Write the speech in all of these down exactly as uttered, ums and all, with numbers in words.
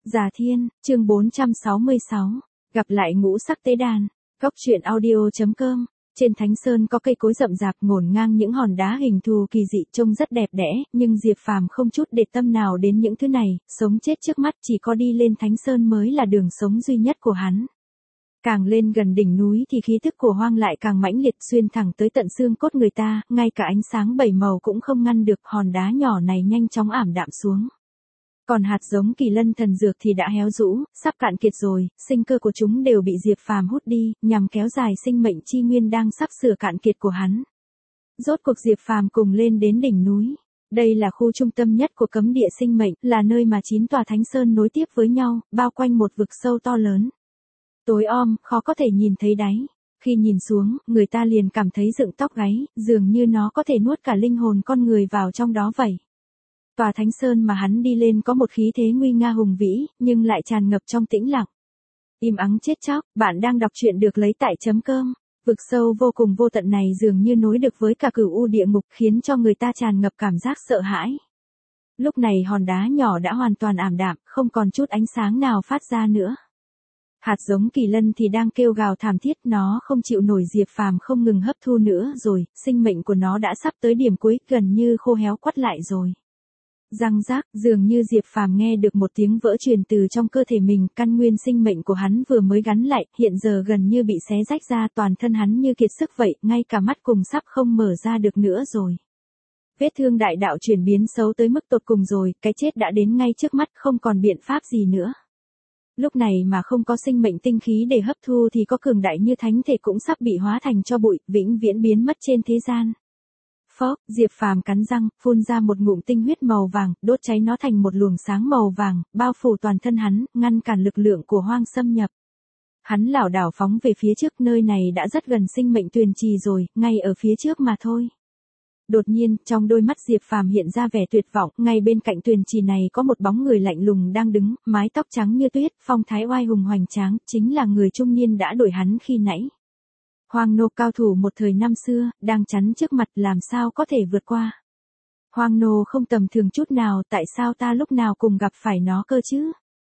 Già Thiên, chương bốn trăm sáu mươi sáu. Gặp lại ngũ sắc tế đàn. Góc truyện audio.com. Trên Thánh Sơn có cây cối rậm rạp ngổn ngang những hòn đá hình thù kỳ dị trông rất đẹp đẽ, nhưng Diệp Phàm không chút để tâm nào đến những thứ này, sống chết trước mắt chỉ có đi lên Thánh Sơn mới là đường sống duy nhất của hắn. Càng lên gần đỉnh núi thì khí tức của hoang lại càng mãnh liệt xuyên thẳng tới tận xương cốt người ta, ngay cả ánh sáng bảy màu cũng không ngăn được, hòn đá nhỏ này nhanh chóng ảm đạm xuống. Còn hạt giống kỳ lân thần dược thì đã héo rũ, sắp cạn kiệt rồi, sinh cơ của chúng đều bị Diệp Phàm hút đi, nhằm kéo dài sinh mệnh chi nguyên đang sắp sửa cạn kiệt của hắn. Rốt cuộc Diệp Phàm cùng lên đến đỉnh núi. Đây là khu trung tâm nhất của cấm địa sinh mệnh, là nơi mà chín tòa thánh sơn nối tiếp với nhau, bao quanh một vực sâu to lớn. Tối om, khó có thể nhìn thấy đáy. Khi nhìn xuống, người ta liền cảm thấy dựng tóc gáy, dường như nó có thể nuốt cả linh hồn con người vào trong đó vậy. Tòa Thánh Sơn mà hắn đi lên có một khí thế nguy nga hùng vĩ, nhưng lại tràn ngập trong tĩnh lặng. Im ắng chết chóc, bạn đang đọc truyện được lấy tại chấm cơm. Vực sâu vô cùng vô tận này dường như nối được với cả cửu u địa ngục, khiến cho người ta tràn ngập cảm giác sợ hãi. Lúc này hòn đá nhỏ đã hoàn toàn ảm đạm, không còn chút ánh sáng nào phát ra nữa. Hạt giống kỳ lân thì đang kêu gào thảm thiết, nó không chịu nổi Diệp Phàm không ngừng hấp thu nữa rồi, sinh mệnh của nó đã sắp tới điểm cuối, gần như khô héo quắt lại rồi. Răng rác, dường như Diệp Phàm nghe được một tiếng vỡ truyền từ trong cơ thể mình, căn nguyên sinh mệnh của hắn vừa mới gắn lại, hiện giờ gần như bị xé rách ra, toàn thân hắn như kiệt sức vậy, ngay cả mắt cùng sắp không mở ra được nữa rồi. Vết thương đại đạo chuyển biến xấu tới mức tột cùng rồi, cái chết đã đến ngay trước mắt, không còn biện pháp gì nữa. Lúc này mà không có sinh mệnh tinh khí để hấp thu thì có cường đại như thánh thể cũng sắp bị hóa thành tro bụi, vĩnh viễn biến mất trên thế gian. Phốc, Diệp Phàm cắn răng, phun ra một ngụm tinh huyết màu vàng, đốt cháy nó thành một luồng sáng màu vàng, bao phủ toàn thân hắn, ngăn cản lực lượng của hoang xâm nhập. Hắn lảo đảo phóng về phía trước, nơi này đã rất gần sinh mệnh tuyền trì rồi, ngay ở phía trước mà thôi. Đột nhiên, trong đôi mắt Diệp Phàm hiện ra vẻ tuyệt vọng, ngay bên cạnh tuyền trì này có một bóng người lạnh lùng đang đứng, mái tóc trắng như tuyết, phong thái oai hùng hoành tráng, chính là người trung niên đã đuổi hắn khi nãy. Hoang nô cao thủ một thời năm xưa, đang chắn trước mặt, làm sao có thể vượt qua. Hoang nô không tầm thường chút nào, tại sao ta lúc nào cùng gặp phải nó cơ chứ?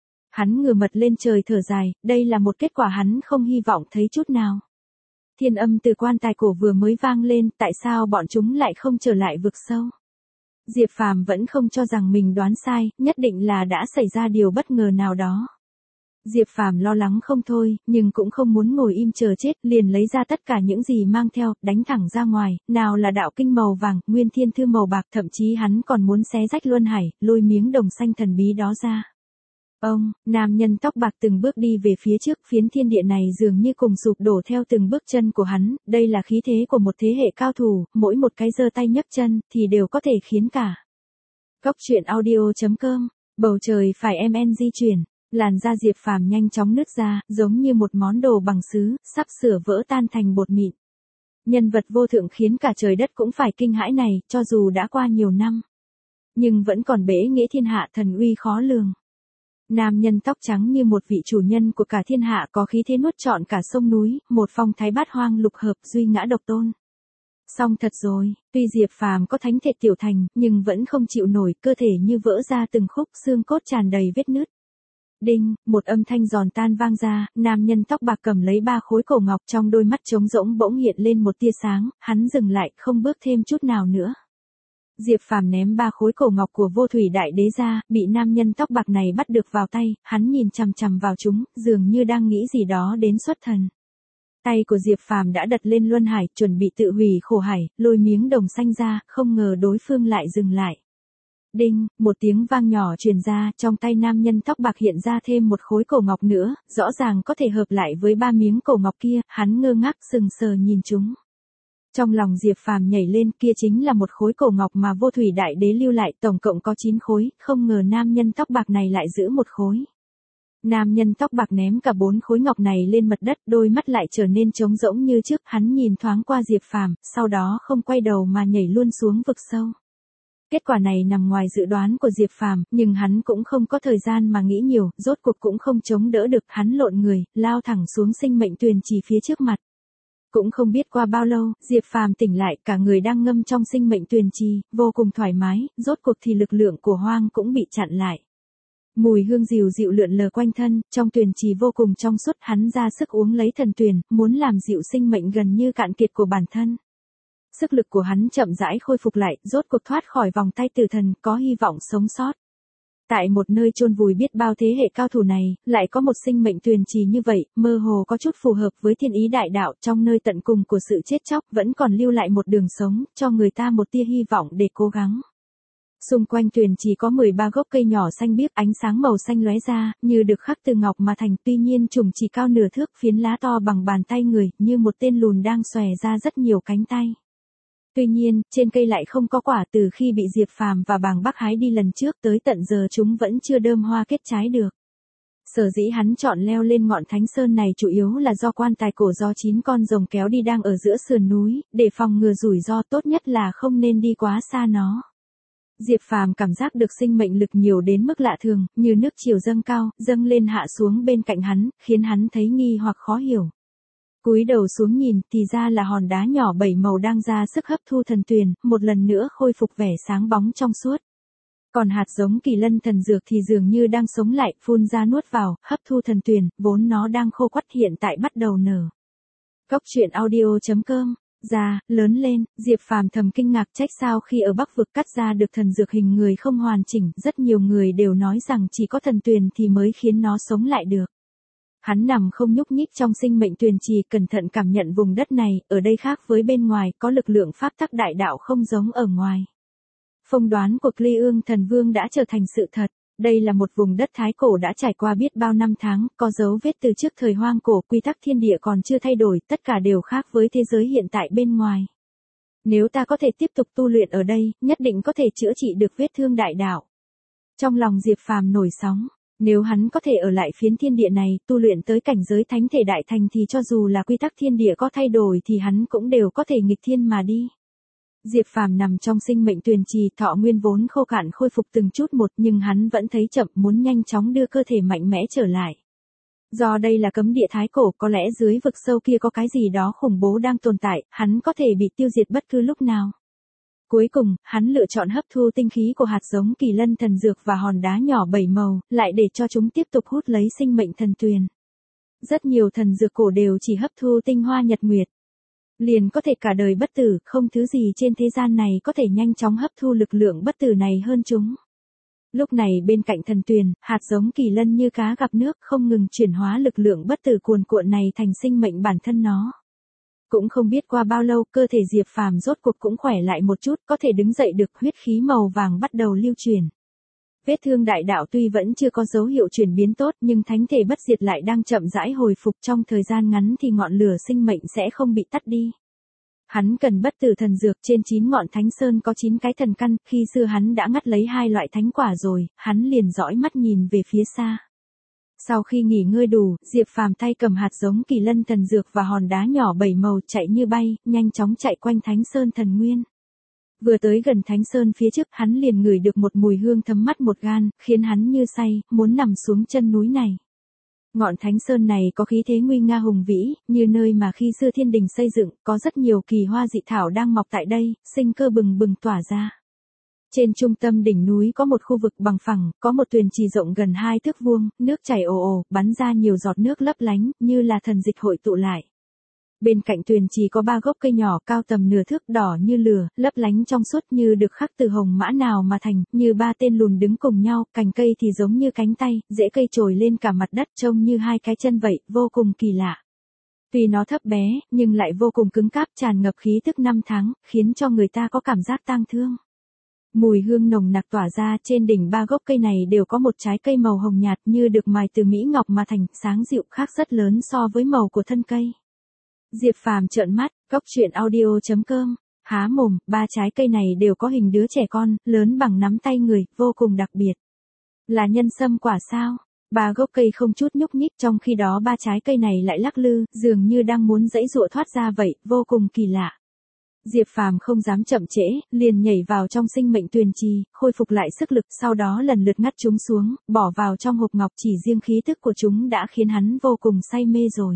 Hắn ngửa mặt lên trời thở dài, đây là một kết quả hắn không hy vọng thấy chút nào. Thiên âm từ quan tài cổ vừa mới vang lên, tại sao bọn chúng lại không trở lại vực sâu? Diệp Phàm vẫn không cho rằng mình đoán sai, nhất định là đã xảy ra điều bất ngờ nào đó. Diệp Phàm lo lắng không thôi, nhưng cũng không muốn ngồi im chờ chết, liền lấy ra tất cả những gì mang theo, đánh thẳng ra ngoài, nào là đạo kinh màu vàng, nguyên thiên thư màu bạc, thậm chí hắn còn muốn xé rách luân hải, lôi miếng đồng xanh thần bí đó ra. Ông, nam nhân tóc bạc từng bước đi về phía trước, phiến thiên địa này dường như cùng sụp đổ theo từng bước chân của hắn, đây là khí thế của một thế hệ cao thủ, mỗi một cái giơ tay nhấc chân, thì đều có thể khiến cả. Góc truyện audio.com, bầu trời phải em en di chuyển. Làn da Diệp Phàm nhanh chóng nứt ra, giống như một món đồ bằng sứ, sắp sửa vỡ tan thành bột mịn. Nhân vật vô thượng khiến cả trời đất cũng phải kinh hãi này, cho dù đã qua nhiều năm. Nhưng vẫn còn bẽ nghĩa thiên hạ, thần uy khó lường. Nam nhân tóc trắng như một vị chủ nhân của cả thiên hạ, có khí thế nuốt trọn cả sông núi, một phong thái bát hoang lục hợp, duy ngã độc tôn. Xong thật rồi, tuy Diệp Phàm có thánh thể tiểu thành, nhưng vẫn không chịu nổi, cơ thể như vỡ ra từng khúc, xương cốt tràn đầy vết nứt. Đinh, một âm thanh giòn tan vang ra, nam nhân tóc bạc cầm lấy ba khối cổ ngọc, trong đôi mắt trống rỗng bỗng hiện lên một tia sáng, hắn dừng lại, không bước thêm chút nào nữa. Diệp Phàm ném ba khối cổ ngọc của Vô Thủy Đại Đế ra, bị nam nhân tóc bạc này bắt được vào tay, hắn nhìn chằm chằm vào chúng, dường như đang nghĩ gì đó đến xuất thần. Tay của Diệp Phàm đã đặt lên luân hải, chuẩn bị tự hủy khổ hải, lôi miếng đồng xanh ra, không ngờ đối phương lại dừng lại. Đinh, một tiếng vang nhỏ truyền ra, trong tay nam nhân tóc bạc hiện ra thêm một khối cổ ngọc nữa, rõ ràng có thể hợp lại với ba miếng cổ ngọc kia, hắn ngơ ngác sừng sờ nhìn chúng. Trong lòng Diệp Phàm nhảy lên, kia chính là một khối cổ ngọc mà Vô Thủy Đại Đế lưu lại, tổng cộng có chín khối, không ngờ nam nhân tóc bạc này lại giữ một khối. Nam nhân tóc bạc ném cả bốn khối ngọc này lên mặt đất, đôi mắt lại trở nên trống rỗng như trước, hắn nhìn thoáng qua Diệp Phàm, sau đó không quay đầu mà nhảy luôn xuống vực sâu. Kết quả này nằm ngoài dự đoán của Diệp Phàm, nhưng hắn cũng không có thời gian mà nghĩ nhiều, rốt cuộc cũng không chống đỡ được, hắn lộn người, lao thẳng xuống sinh mệnh tuyền trì phía trước mặt. Cũng không biết qua bao lâu, Diệp Phàm tỉnh lại, cả người đang ngâm trong sinh mệnh tuyền trì, vô cùng thoải mái, rốt cuộc thì lực lượng của hoang cũng bị chặn lại. Mùi hương dịu dịu lượn lờ quanh thân, trong tuyền trì vô cùng trong suốt, hắn ra sức uống lấy thần tuyền, muốn làm dịu sinh mệnh gần như cạn kiệt của bản thân. Sức lực của hắn chậm rãi khôi phục lại, rốt cuộc thoát khỏi vòng tay tử thần, có hy vọng sống sót. Tại một nơi chôn vùi biết bao thế hệ cao thủ này, lại có một sinh mệnh tuyền trì như vậy, mơ hồ có chút phù hợp với thiên ý đại đạo, trong nơi tận cùng của sự chết chóc vẫn còn lưu lại một đường sống, cho người ta một tia hy vọng để cố gắng. Xung quanh tuyền trì có mười ba gốc cây nhỏ xanh biếc, ánh sáng màu xanh lóe ra, như được khắc từ ngọc mà thành, tuy nhiên chùm chỉ cao nửa thước, phiến lá to bằng bàn tay người, như một tên lùn đang xòe ra rất nhiều cánh tay. Tuy nhiên, trên cây lại không có quả, từ khi bị Diệp Phàm và Bàng Bắc hái đi lần trước tới tận giờ chúng vẫn chưa đơm hoa kết trái được. Sở dĩ hắn chọn leo lên ngọn Thánh Sơn này chủ yếu là do quan tài cổ do chín con rồng kéo đi đang ở giữa sườn núi, để phòng ngừa rủi ro, tốt nhất là không nên đi quá xa nó. Diệp Phàm cảm giác được sinh mệnh lực nhiều đến mức lạ thường, như nước chiều dâng cao, dâng lên hạ xuống bên cạnh hắn, khiến hắn thấy nghi hoặc khó hiểu. Cúi đầu xuống nhìn, thì ra là hòn đá nhỏ bảy màu đang ra sức hấp thu thần tuyền, một lần nữa khôi phục vẻ sáng bóng trong suốt. Còn hạt giống kỳ lân thần dược thì dường như đang sống lại, phun ra nuốt vào, hấp thu thần tuyền, vốn nó đang khô quắt hiện tại bắt đầu nở. Cốc truyện audio chấm com. Ra, lớn lên, Diệp Phàm thầm kinh ngạc trách sao khi ở Bắc vực cắt ra được thần dược hình người không hoàn chỉnh, rất nhiều người đều nói rằng chỉ có thần tuyền thì mới khiến nó sống lại được. Hắn nằm không nhúc nhích trong sinh mệnh tuyền trì, cẩn thận cảm nhận vùng đất này, ở đây khác với bên ngoài, có lực lượng pháp tắc đại đạo không giống ở ngoài. Phông đoán của Cly Ương Thần Vương đã trở thành sự thật. Đây là một vùng đất thái cổ đã trải qua biết bao năm tháng, có dấu vết từ trước thời hoang cổ, quy tắc thiên địa còn chưa thay đổi, tất cả đều khác với thế giới hiện tại bên ngoài. Nếu ta có thể tiếp tục tu luyện ở đây, nhất định có thể chữa trị được vết thương đại đạo. Trong lòng Diệp Phàm nổi sóng, nếu hắn có thể ở lại phiến thiên địa này, tu luyện tới cảnh giới thánh thể đại thành thì cho dù là quy tắc thiên địa có thay đổi thì hắn cũng đều có thể nghịch thiên mà đi. Diệp Phàm nằm trong sinh mệnh tuyền trì, thọ nguyên vốn khô cạn khôi phục từng chút một, nhưng hắn vẫn thấy chậm, muốn nhanh chóng đưa cơ thể mạnh mẽ trở lại. Do đây là cấm địa thái cổ, có lẽ dưới vực sâu kia có cái gì đó khủng bố đang tồn tại, hắn có thể bị tiêu diệt bất cứ lúc nào. Cuối cùng, hắn lựa chọn hấp thu tinh khí của hạt giống kỳ lân thần dược và hòn đá nhỏ bảy màu, lại để cho chúng tiếp tục hút lấy sinh mệnh thần tuyền. Rất nhiều thần dược cổ đều chỉ hấp thu tinh hoa nhật nguyệt. Liền có thể cả đời bất tử, không thứ gì trên thế gian này có thể nhanh chóng hấp thu lực lượng bất tử này hơn chúng. Lúc này bên cạnh thần tuyền, hạt giống kỳ lân như cá gặp nước không ngừng chuyển hóa lực lượng bất tử cuồn cuộn này thành sinh mệnh bản thân nó. Cũng không biết qua bao lâu, cơ thể Diệp Phàm rốt cuộc cũng khỏe lại một chút, có thể đứng dậy được, huyết khí màu vàng bắt đầu lưu truyền. Vết thương đại đạo tuy vẫn chưa có dấu hiệu chuyển biến tốt, nhưng thánh thể bất diệt lại đang chậm rãi hồi phục, trong thời gian ngắn thì ngọn lửa sinh mệnh sẽ không bị tắt đi. Hắn cần bất tử thần dược, trên chín ngọn thánh sơn có chín cái thần căn, khi xưa hắn đã ngắt lấy hai loại thánh quả rồi, hắn liền dõi mắt nhìn về phía xa. Sau khi nghỉ ngơi đủ, Diệp Phàm tay cầm hạt giống kỳ lân thần dược và hòn đá nhỏ bảy màu, chạy như bay, nhanh chóng chạy quanh thánh sơn thần nguyên. Vừa tới gần thánh sơn phía trước, hắn liền ngửi được một mùi hương thấm mắt một gan, khiến hắn như say, muốn nằm xuống chân núi này. Ngọn thánh sơn này có khí thế nguy nga hùng vĩ, như nơi mà khi xưa thiên đình xây dựng, có rất nhiều kỳ hoa dị thảo đang mọc tại đây, sinh cơ bừng bừng tỏa ra. Trên trung tâm đỉnh núi có một khu vực bằng phẳng, có một tuyền trì rộng gần hai thước vuông, nước chảy ồ ồ, bắn ra nhiều giọt nước lấp lánh, như là thần dịch hội tụ lại. Bên cạnh tuyền trì có ba gốc cây nhỏ cao tầm nửa thước, đỏ như lửa, lấp lánh trong suốt như được khắc từ hồng mã nào mà thành, như ba tên lùn đứng cùng nhau, cành cây thì giống như cánh tay, rễ cây trồi lên cả mặt đất, trông như hai cái chân vậy, vô cùng kỳ lạ. Tuy nó thấp bé, nhưng lại vô cùng cứng cáp, tràn ngập khí tức năm tháng, khiến cho người ta có cảm giác tang thương. Mùi hương nồng nặc tỏa ra, trên đỉnh ba gốc cây này đều có một trái cây màu hồng nhạt như được mài từ mỹ ngọc mà thành, sáng dịu khác rất lớn so với màu của thân cây. Diệp Phàm trợn mắt, cốc truyện audio chấm com, há mồm, ba trái cây này đều có hình đứa trẻ con, lớn bằng nắm tay người, vô cùng đặc biệt. Là nhân sâm quả sao? Ba gốc cây không chút nhúc nhích, trong khi đó ba trái cây này lại lắc lư, dường như đang muốn giãy giụa thoát ra vậy, vô cùng kỳ lạ. Diệp Phàm không dám chậm trễ, liền nhảy vào trong sinh mệnh tuyền trì, khôi phục lại sức lực, sau đó lần lượt ngắt chúng xuống, bỏ vào trong hộp ngọc, chỉ riêng khí tức của chúng đã khiến hắn vô cùng say mê rồi.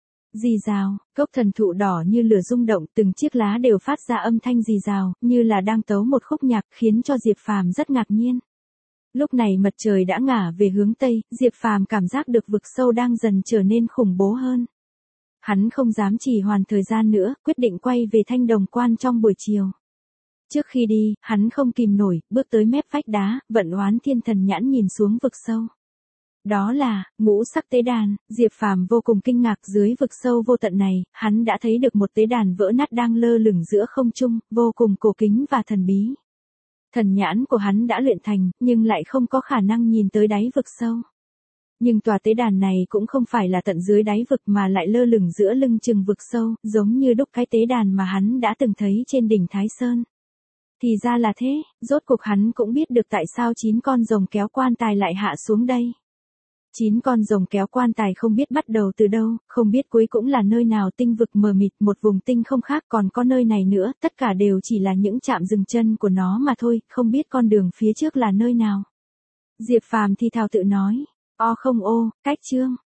Rì rào, gốc thần thụ đỏ như lửa rung động, từng chiếc lá đều phát ra âm thanh rì rào, như là đang tấu một khúc nhạc, khiến cho Diệp Phàm rất ngạc nhiên. Lúc này mặt trời đã ngả về hướng Tây, Diệp Phàm cảm giác được vực sâu đang dần trở nên khủng bố hơn. Hắn không dám trì hoãn thời gian nữa, quyết định quay về Thanh Đồng Quan trong buổi chiều. Trước khi đi, hắn không kìm nổi, bước tới mép vách đá, vận oán thiên thần nhãn nhìn xuống vực sâu. Đó là, ngũ sắc tế đàn. Diệp Phàm vô cùng kinh ngạc, dưới vực sâu vô tận này, hắn đã thấy được một tế đàn vỡ nát đang lơ lửng giữa không trung, vô cùng cổ kính và thần bí. Thần nhãn của hắn đã luyện thành, nhưng lại không có khả năng nhìn tới đáy vực sâu. Nhưng tòa tế đàn này cũng không phải là tận dưới đáy vực mà lại lơ lửng giữa lưng chừng vực sâu, giống như đúc cái tế đàn mà hắn đã từng thấy trên đỉnh Thái Sơn. Thì ra là thế, rốt cuộc hắn cũng biết được tại sao chín con rồng kéo quan tài lại hạ xuống đây. Chín con rồng kéo quan tài không biết bắt đầu từ đâu, không biết cuối cũng là nơi nào, tinh vực mờ mịt, một vùng tinh không khác, còn có nơi này nữa, tất cả đều chỉ là những chạm dừng chân của nó mà thôi, không biết con đường phía trước là nơi nào. Diệp Phàm thì thào tự nói, o không ô, cách chương.